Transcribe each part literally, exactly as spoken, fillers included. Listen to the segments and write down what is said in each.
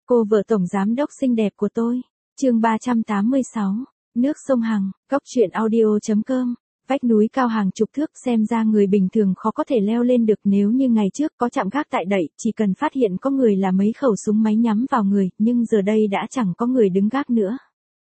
Cô vợ tổng giám đốc xinh đẹp của tôi. Chương ba trăm tám mươi sáu. Nước sông Hằng, Cóc truyện audio chấm com. Vách núi cao hàng chục thước, xem ra người bình thường khó có thể leo lên được. Nếu như ngày trước có trạm gác tại đậy, chỉ cần phát hiện có người là mấy khẩu súng máy nhắm vào người, nhưng giờ đây đã chẳng có người đứng gác nữa.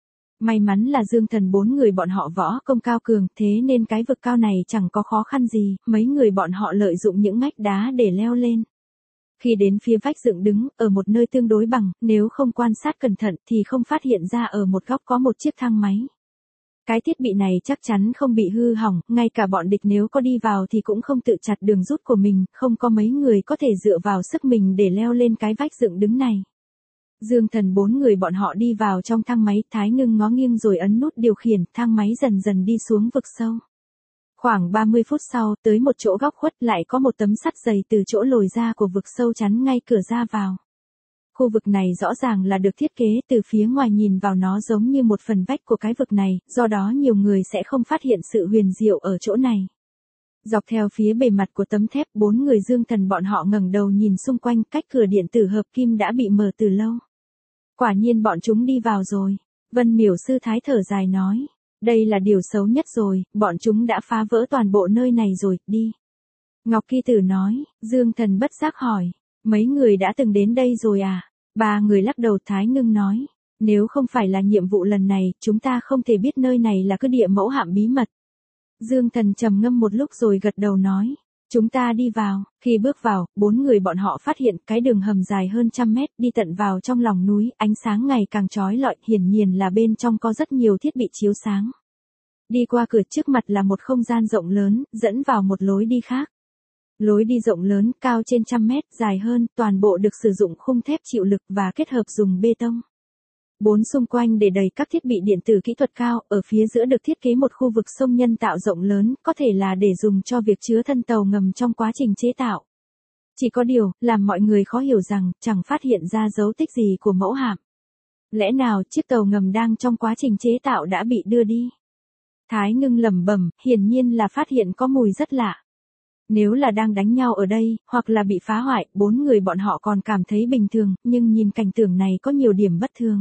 May mắn là Dương Thần bốn người bọn họ võ công cao cường, thế nên cái vực cao này chẳng có khó khăn gì, mấy người bọn họ lợi dụng những ngách đá để leo lên. Khi đến phía vách dựng đứng, ở một nơi tương đối bằng, nếu không quan sát cẩn thận thì không phát hiện ra ở một góc có một chiếc thang máy. Cái thiết bị này chắc chắn không bị hư hỏng, ngay cả bọn địch nếu có đi vào thì cũng không tự chặt đường rút của mình, không có mấy người có thể dựa vào sức mình để leo lên cái vách dựng đứng này. Dương Thần bốn người bọn họ đi vào trong thang máy, Thái Ngưng ngó nghiêng rồi ấn nút điều khiển, thang máy dần dần đi xuống vực sâu. Khoảng ba mươi phút sau, tới một chỗ góc khuất lại có một tấm sắt dày từ chỗ lồi ra của vực sâu chắn ngay cửa ra vào. Khu vực này rõ ràng là được thiết kế từ phía ngoài, nhìn vào nó giống như một phần vách của cái vực này, do đó nhiều người sẽ không phát hiện sự huyền diệu ở chỗ này. Dọc theo phía bề mặt của tấm thép, bốn người Dương Thần bọn họ ngẩng đầu nhìn xung quanh, cách cửa điện tử hợp kim đã bị mở từ lâu. Quả nhiên bọn chúng đi vào rồi. Vân Miểu Sư Thái thở dài nói. Đây là điều xấu nhất rồi, bọn chúng đã phá vỡ toàn bộ nơi này rồi, đi. Ngọc Kỳ Tử nói. Dương Thần bất giác hỏi. Mấy người đã từng đến đây rồi à? Ba người lắc đầu. Thái Ngưng nói. Nếu không phải là nhiệm vụ lần này, chúng ta không thể biết nơi này là cứ địa mẫu hạm bí mật. Dương Thần trầm ngâm một lúc rồi gật đầu nói. Chúng ta đi vào. Khi bước vào, bốn người bọn họ phát hiện cái đường hầm dài hơn trăm mét đi tận vào trong lòng núi, ánh sáng ngày càng chói lọi, hiển nhiên là bên trong có rất nhiều thiết bị chiếu sáng. Đi qua cửa, trước mặt là một không gian rộng lớn, dẫn vào một lối đi khác. Lối đi rộng lớn, cao trên trăm mét, dài hơn, toàn bộ được sử dụng khung thép chịu lực và kết hợp dùng bê tông. Bốn xung quanh để đầy các thiết bị điện tử kỹ thuật cao, ở phía giữa được thiết kế một khu vực sông nhân tạo rộng lớn, có thể là để dùng cho việc chứa thân tàu ngầm trong quá trình chế tạo. Chỉ có điều, làm mọi người khó hiểu rằng, chẳng phát hiện ra dấu tích gì của mẫu hạm. Lẽ nào chiếc tàu ngầm đang trong quá trình chế tạo đã bị đưa đi? Thái Ngưng lẩm bẩm, hiển nhiên là phát hiện có mùi rất lạ. Nếu là đang đánh nhau ở đây, hoặc là bị phá hoại, bốn người bọn họ còn cảm thấy bình thường, nhưng nhìn cảnh tượng này có nhiều điểm bất thường.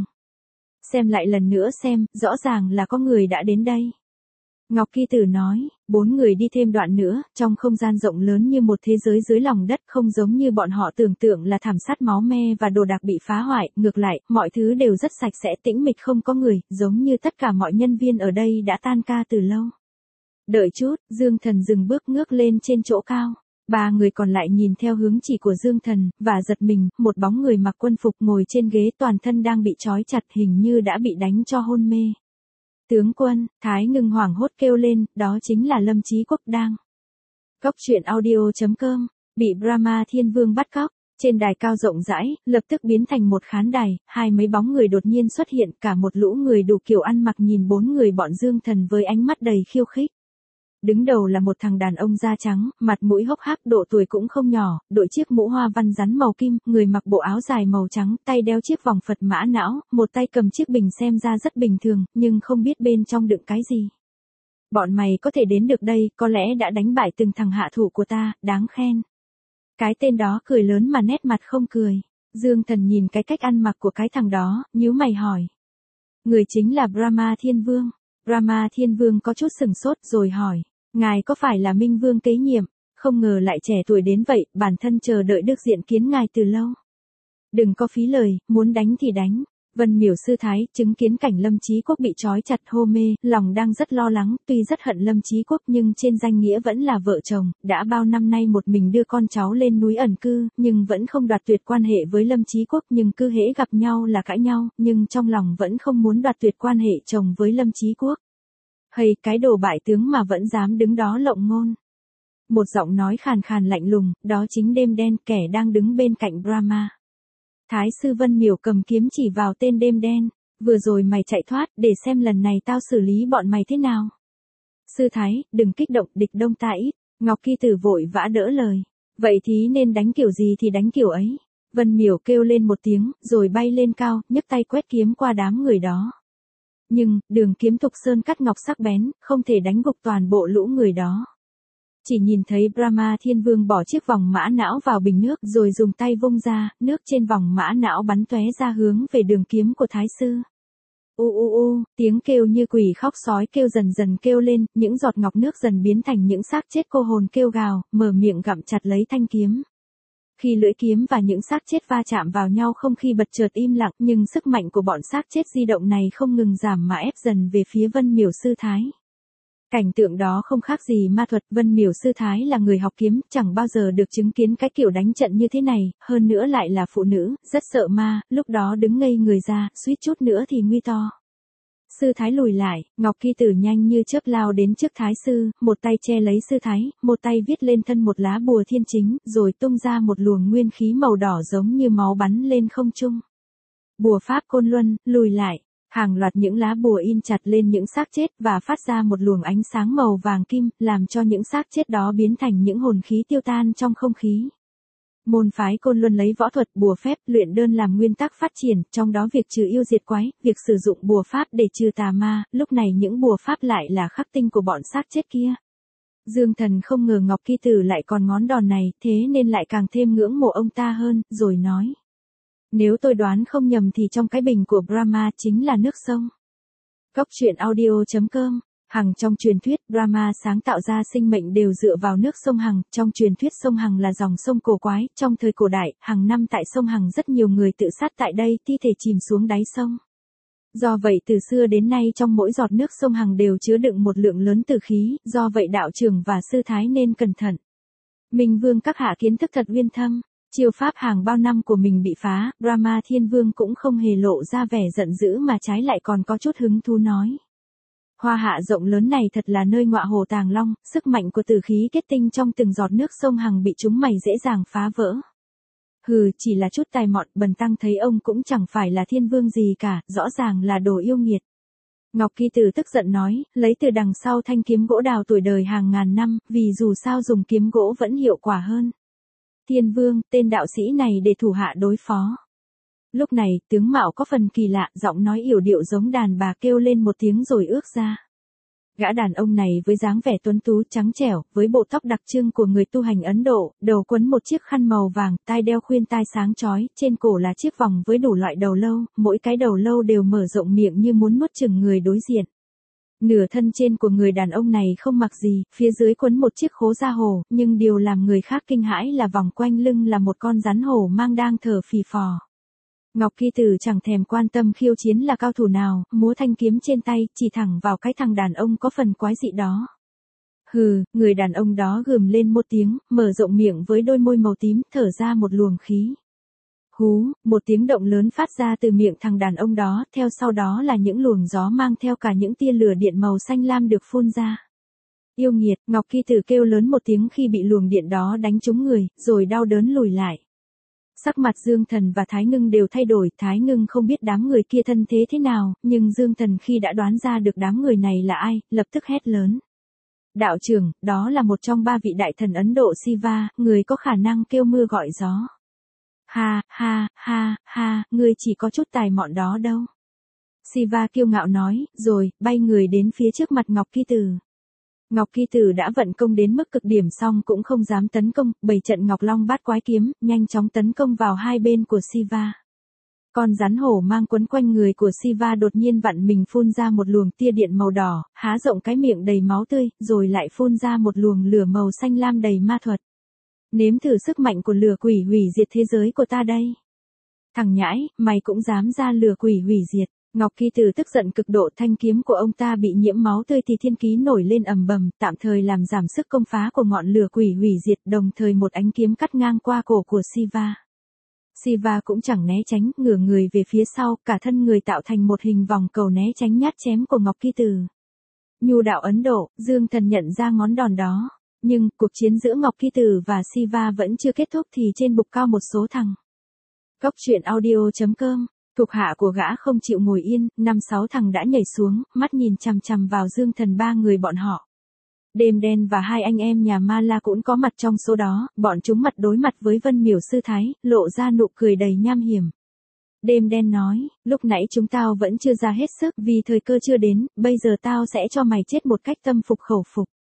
Xem lại lần nữa xem, rõ ràng là có người đã đến đây. Ngọc Kỳ Tử nói, bốn người đi thêm đoạn nữa, trong không gian rộng lớn như một thế giới dưới lòng đất, không giống như bọn họ tưởng tượng là thảm sát máu me và đồ đạc bị phá hoại, ngược lại, mọi thứ đều rất sạch sẽ tĩnh mịch không có người, giống như tất cả mọi nhân viên ở đây đã tan ca từ lâu. Đợi chút, Dương Thần dừng bước ngước lên trên chỗ cao. Ba người còn lại nhìn theo hướng chỉ của Dương Thần, và giật mình, một bóng người mặc quân phục ngồi trên ghế, toàn thân đang bị trói chặt, hình như đã bị đánh cho hôn mê. Tướng quân, Thái Ngưng hoảng hốt kêu lên, đó chính là Lâm Chí Quốc đang. Cóc truyện audio chấm com, bị Brahma Thiên Vương bắt cóc, trên đài cao rộng rãi, lập tức biến thành một khán đài, hai mấy bóng người đột nhiên xuất hiện, cả một lũ người đủ kiểu ăn mặc nhìn bốn người bọn Dương Thần với ánh mắt đầy khiêu khích. Đứng đầu là một thằng đàn ông da trắng, mặt mũi hốc hác, độ tuổi cũng không nhỏ, đội chiếc mũ hoa văn rắn màu kim, người mặc bộ áo dài màu trắng, tay đeo chiếc vòng Phật mã não, một tay cầm chiếc bình xem ra rất bình thường, nhưng không biết bên trong đựng cái gì. Bọn mày có thể đến được đây, có lẽ đã đánh bại từng thằng hạ thủ của ta, đáng khen. Cái tên đó cười lớn mà nét mặt không cười. Dương Thần nhìn cái cách ăn mặc của cái thằng đó, nhíu mày hỏi. Người chính là Brahma Thiên Vương. Brahma Thiên Vương có chút sừng sốt rồi hỏi. Ngài có phải là Minh Vương kế nhiệm? Không ngờ lại trẻ tuổi đến vậy, bản thân chờ đợi được diện kiến ngài từ lâu. Đừng có phí lời, muốn đánh thì đánh. Vân Miểu Sư Thái, chứng kiến cảnh Lâm Chí Quốc bị trói chặt hôn mê, lòng đang rất lo lắng, tuy rất hận Lâm Chí Quốc nhưng trên danh nghĩa vẫn là vợ chồng, đã bao năm nay một mình đưa con cháu lên núi ẩn cư, nhưng vẫn không đoạt tuyệt quan hệ với Lâm Chí Quốc, nhưng cứ hễ gặp nhau là cãi nhau, nhưng trong lòng vẫn không muốn đoạt tuyệt quan hệ chồng với Lâm Chí Quốc. Hay cái đồ bại tướng mà vẫn dám đứng đó lộng ngôn. Một giọng nói khàn khàn lạnh lùng, đó chính Đêm Đen, kẻ đang đứng bên cạnh Brahma. Thái sư Vân Miểu cầm kiếm chỉ vào tên Đêm Đen, vừa rồi mày chạy thoát, để xem lần này tao xử lý bọn mày thế nào. Sư Thái, đừng kích động, địch đông ta ít. Ngọc Kỳ Tử vội vã đỡ lời. Vậy thì nên đánh kiểu gì thì đánh kiểu ấy. Vân Miểu kêu lên một tiếng, rồi bay lên cao, nhấc tay quét kiếm qua đám người đó. Nhưng, đường kiếm thục sơn cắt ngọc sắc bén, không thể đánh gục toàn bộ lũ người đó. Chỉ nhìn thấy Brahma Thiên Vương bỏ chiếc vòng mã não vào bình nước rồi dùng tay vung ra, nước trên vòng mã não bắn tóe ra hướng về đường kiếm của Thái sư. U u u, tiếng kêu như quỷ khóc sói kêu dần dần kêu lên, những giọt ngọc nước dần biến thành những xác chết cô hồn kêu gào, mở miệng gặm chặt lấy thanh kiếm. Khi lưỡi kiếm và những xác chết va chạm vào nhau không khí bật chợt im lặng, nhưng sức mạnh của bọn xác chết di động này không ngừng giảm mà ép dần về phía Vân Miểu Sư Thái. Cảnh tượng đó không khác gì ma thuật, Vân Miểu Sư Thái là người học kiếm, chẳng bao giờ được chứng kiến cái kiểu đánh trận như thế này, hơn nữa lại là phụ nữ, rất sợ ma, lúc đó đứng ngây người ra, suýt chút nữa thì nguy to. Sư Thái lùi lại, Ngọc Kỳ Tử nhanh như chớp lao đến trước Thái sư, một tay che lấy Sư Thái, một tay viết lên thân một lá bùa thiên chính, rồi tung ra một luồng nguyên khí màu đỏ giống như máu bắn lên không trung. Bùa pháp Côn Luân, lùi lại. Hàng loạt những lá bùa in chặt lên những xác chết và phát ra một luồng ánh sáng màu vàng kim, làm cho những xác chết đó biến thành những hồn khí tiêu tan trong không khí. Môn phái Côn Luân lấy võ thuật, bùa phép, luyện đơn làm nguyên tắc phát triển, trong đó việc trừ yêu diệt quái, việc sử dụng bùa pháp để trừ tà ma, lúc này những bùa pháp lại là khắc tinh của bọn xác chết kia. Dương Thần không ngờ Ngọc Kỳ Tử lại còn ngón đòn này, thế nên lại càng thêm ngưỡng mộ ông ta hơn, rồi nói. Nếu tôi đoán không nhầm thì trong cái bình của Brahma chính là nước sông. Góc truyện audio chấm com. Hằng trong truyền thuyết, Brahma sáng tạo ra sinh mệnh đều dựa vào nước sông Hằng, trong truyền thuyết sông Hằng là dòng sông cổ quái, trong thời cổ đại, hàng năm tại sông Hằng rất nhiều người tự sát tại đây, thi thể chìm xuống đáy sông. Do vậy từ xưa đến nay trong mỗi giọt nước sông Hằng đều chứa đựng một lượng lớn tử khí, do vậy đạo trưởng và sư thái nên cẩn thận. Minh Vương các hạ kiến thức thật uyên thâm. Chiêu pháp hàng bao năm của mình bị phá, Brahma Thiên Vương cũng không hề lộ ra vẻ giận dữ mà trái lại còn có chút hứng thú nói. Hoa hạ rộng lớn này thật là nơi ngọa hồ tàng long, sức mạnh của tử khí kết tinh trong từng giọt nước sông Hằng bị chúng mày dễ dàng phá vỡ. Hừ, chỉ là chút tài mọn, bần tăng thấy ông cũng chẳng phải là thiên vương gì cả, rõ ràng là đồ yêu nghiệt. Ngọc Kỳ Tử tức giận nói, lấy từ đằng sau thanh kiếm gỗ đào tuổi đời hàng ngàn năm, vì dù sao dùng kiếm gỗ vẫn hiệu quả hơn. Thiên Vương, tên đạo sĩ này để thủ hạ đối phó. Lúc này, tướng mạo có phần kỳ lạ, giọng nói yểu điệu giống đàn bà kêu lên một tiếng rồi ước ra. Gã đàn ông này với dáng vẻ tuấn tú trắng trẻo, với bộ tóc đặc trưng của người tu hành Ấn Độ, đầu quấn một chiếc khăn màu vàng, tai đeo khuyên tai sáng chói, trên cổ là chiếc vòng với đủ loại đầu lâu, mỗi cái đầu lâu đều mở rộng miệng như muốn nuốt chửng người đối diện. Nửa thân trên của người đàn ông này không mặc gì, phía dưới quấn một chiếc khố da hổ, nhưng điều làm người khác kinh hãi là vòng quanh lưng là một con rắn hổ mang đang thở phì phò. Ngọc Kỳ Tử chẳng thèm quan tâm khiêu chiến là cao thủ nào, múa thanh kiếm trên tay, chỉ thẳng vào cái thằng đàn ông có phần quái dị đó. Hừ, người đàn ông đó gườm lên một tiếng, mở rộng miệng với đôi môi màu tím, thở ra một luồng khí. Hú, một tiếng động lớn phát ra từ miệng thằng đàn ông đó, theo sau đó là những luồng gió mang theo cả những tia lửa điện màu xanh lam được phun ra. Yêu nghiệt, Ngọc Kỳ Tử kêu lớn một tiếng khi bị luồng điện đó đánh trúng người, rồi đau đớn lùi lại. Sắc mặt Dương Thần và Thái Ngưng đều thay đổi, Thái Ngưng không biết đám người kia thân thế thế nào, nhưng Dương Thần khi đã đoán ra được đám người này là ai, lập tức hét lớn. Đạo trưởng, đó là một trong ba vị đại thần Ấn Độ Shiva, người có khả năng kêu mưa gọi gió. Ha, ha, ha, ha, ngươi chỉ có chút tài mọn đó đâu. Shiva kiêu ngạo nói, rồi, bay người đến phía trước mặt Ngọc Kỳ Tử. Ngọc Kỳ Tử đã vận công đến mức cực điểm xong cũng không dám tấn công, bảy trận Ngọc Long bát quái kiếm, nhanh chóng tấn công vào hai bên của Shiva. Con rắn hổ mang quấn quanh người của Shiva đột nhiên vặn mình phun ra một luồng tia điện màu đỏ, há rộng cái miệng đầy máu tươi, rồi lại phun ra một luồng lửa màu xanh lam đầy ma thuật. Nếm thử sức mạnh của lửa quỷ hủy diệt thế giới của ta đây. Thằng nhãi, mày cũng dám ra lửa quỷ hủy diệt. Ngọc Kỳ Tử tức giận cực độ, thanh kiếm của ông ta bị nhiễm máu tươi thì thiên ký nổi lên ầm bầm, tạm thời làm giảm sức công phá của ngọn lửa quỷ hủy diệt, đồng thời một ánh kiếm cắt ngang qua cổ của Shiva. Shiva cũng chẳng né tránh, ngửa người về phía sau, cả thân người tạo thành một hình vòng cầu né tránh nhát chém của Ngọc Kỳ Tử. Nhu đạo Ấn Độ, Dương Thần nhận ra ngón đòn đó. Nhưng, cuộc chiến giữa Ngọc Kỳ Tử và Shiva vẫn chưa kết thúc thì trên bục cao một số thằng. Góc truyện audio chấm com. Thuộc hạ của gã không chịu ngồi yên, năm sáu thằng đã nhảy xuống, mắt nhìn chằm chằm vào Dương Thần ba người bọn họ. Đêm Đen và hai anh em nhà Ma La cũng có mặt trong số đó, bọn chúng mặt đối mặt với Vân Miểu Sư Thái, lộ ra nụ cười đầy nham hiểm. Đêm Đen nói, lúc nãy chúng tao vẫn chưa ra hết sức vì thời cơ chưa đến, bây giờ tao sẽ cho mày chết một cách tâm phục khẩu phục.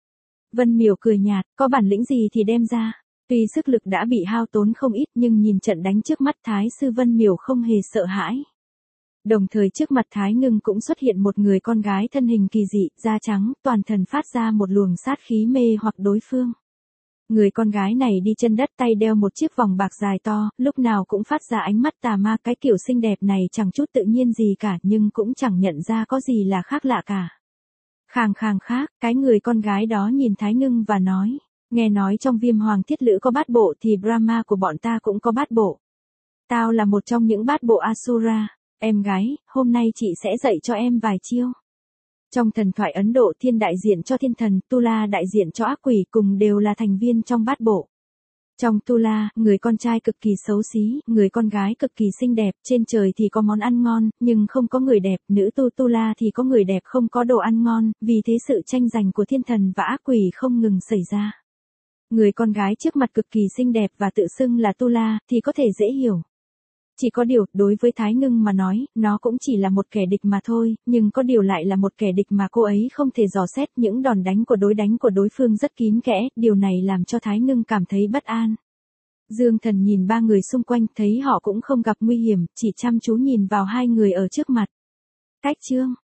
Vân Miểu cười nhạt, có bản lĩnh gì thì đem ra. Tuy sức lực đã bị hao tốn không ít nhưng nhìn trận đánh trước mắt Thái sư Vân Miểu không hề sợ hãi. Đồng thời trước mặt Thái Ngưng cũng xuất hiện một người con gái thân hình kỳ dị, da trắng, toàn thân phát ra một luồng sát khí mê hoặc đối phương. Người con gái này đi chân đất, tay đeo một chiếc vòng bạc dài to, lúc nào cũng phát ra ánh mắt tà ma. Cái kiểu xinh đẹp này chẳng chút tự nhiên gì cả nhưng cũng chẳng nhận ra có gì là khác lạ cả. Khàng khàng khác, cái người con gái đó nhìn Thái Ngưng và nói, nghe nói trong Viêm Hoàng Thiết Lữ có bát bộ thì Brahma của bọn ta cũng có bát bộ. Tao là một trong những bát bộ Asura, em gái, hôm nay chị sẽ dạy cho em vài chiêu. Trong thần thoại Ấn Độ, Thiên đại diện cho thiên thần, Tula đại diện cho ác quỷ, cùng đều là thành viên trong bát bộ. Trong Tula, người con trai cực kỳ xấu xí, người con gái cực kỳ xinh đẹp, trên trời thì có món ăn ngon, nhưng không có người đẹp, nữ tu Tula thì có người đẹp không có đồ ăn ngon, vì thế sự tranh giành của thiên thần và ác quỷ không ngừng xảy ra. Người con gái trước mặt cực kỳ xinh đẹp và tự xưng là Tula, thì có thể dễ hiểu. Chỉ có điều, đối với Thái Ngưng mà nói, nó cũng chỉ là một kẻ địch mà thôi, nhưng có điều lại là một kẻ địch mà cô ấy không thể dò xét. Những đòn đánh của đối đánh của đối phương rất kín kẽ, điều này làm cho Thái Ngưng cảm thấy bất an. Dương Thần nhìn ba người xung quanh, thấy họ cũng không gặp nguy hiểm, chỉ chăm chú nhìn vào hai người ở trước mặt. Cách chương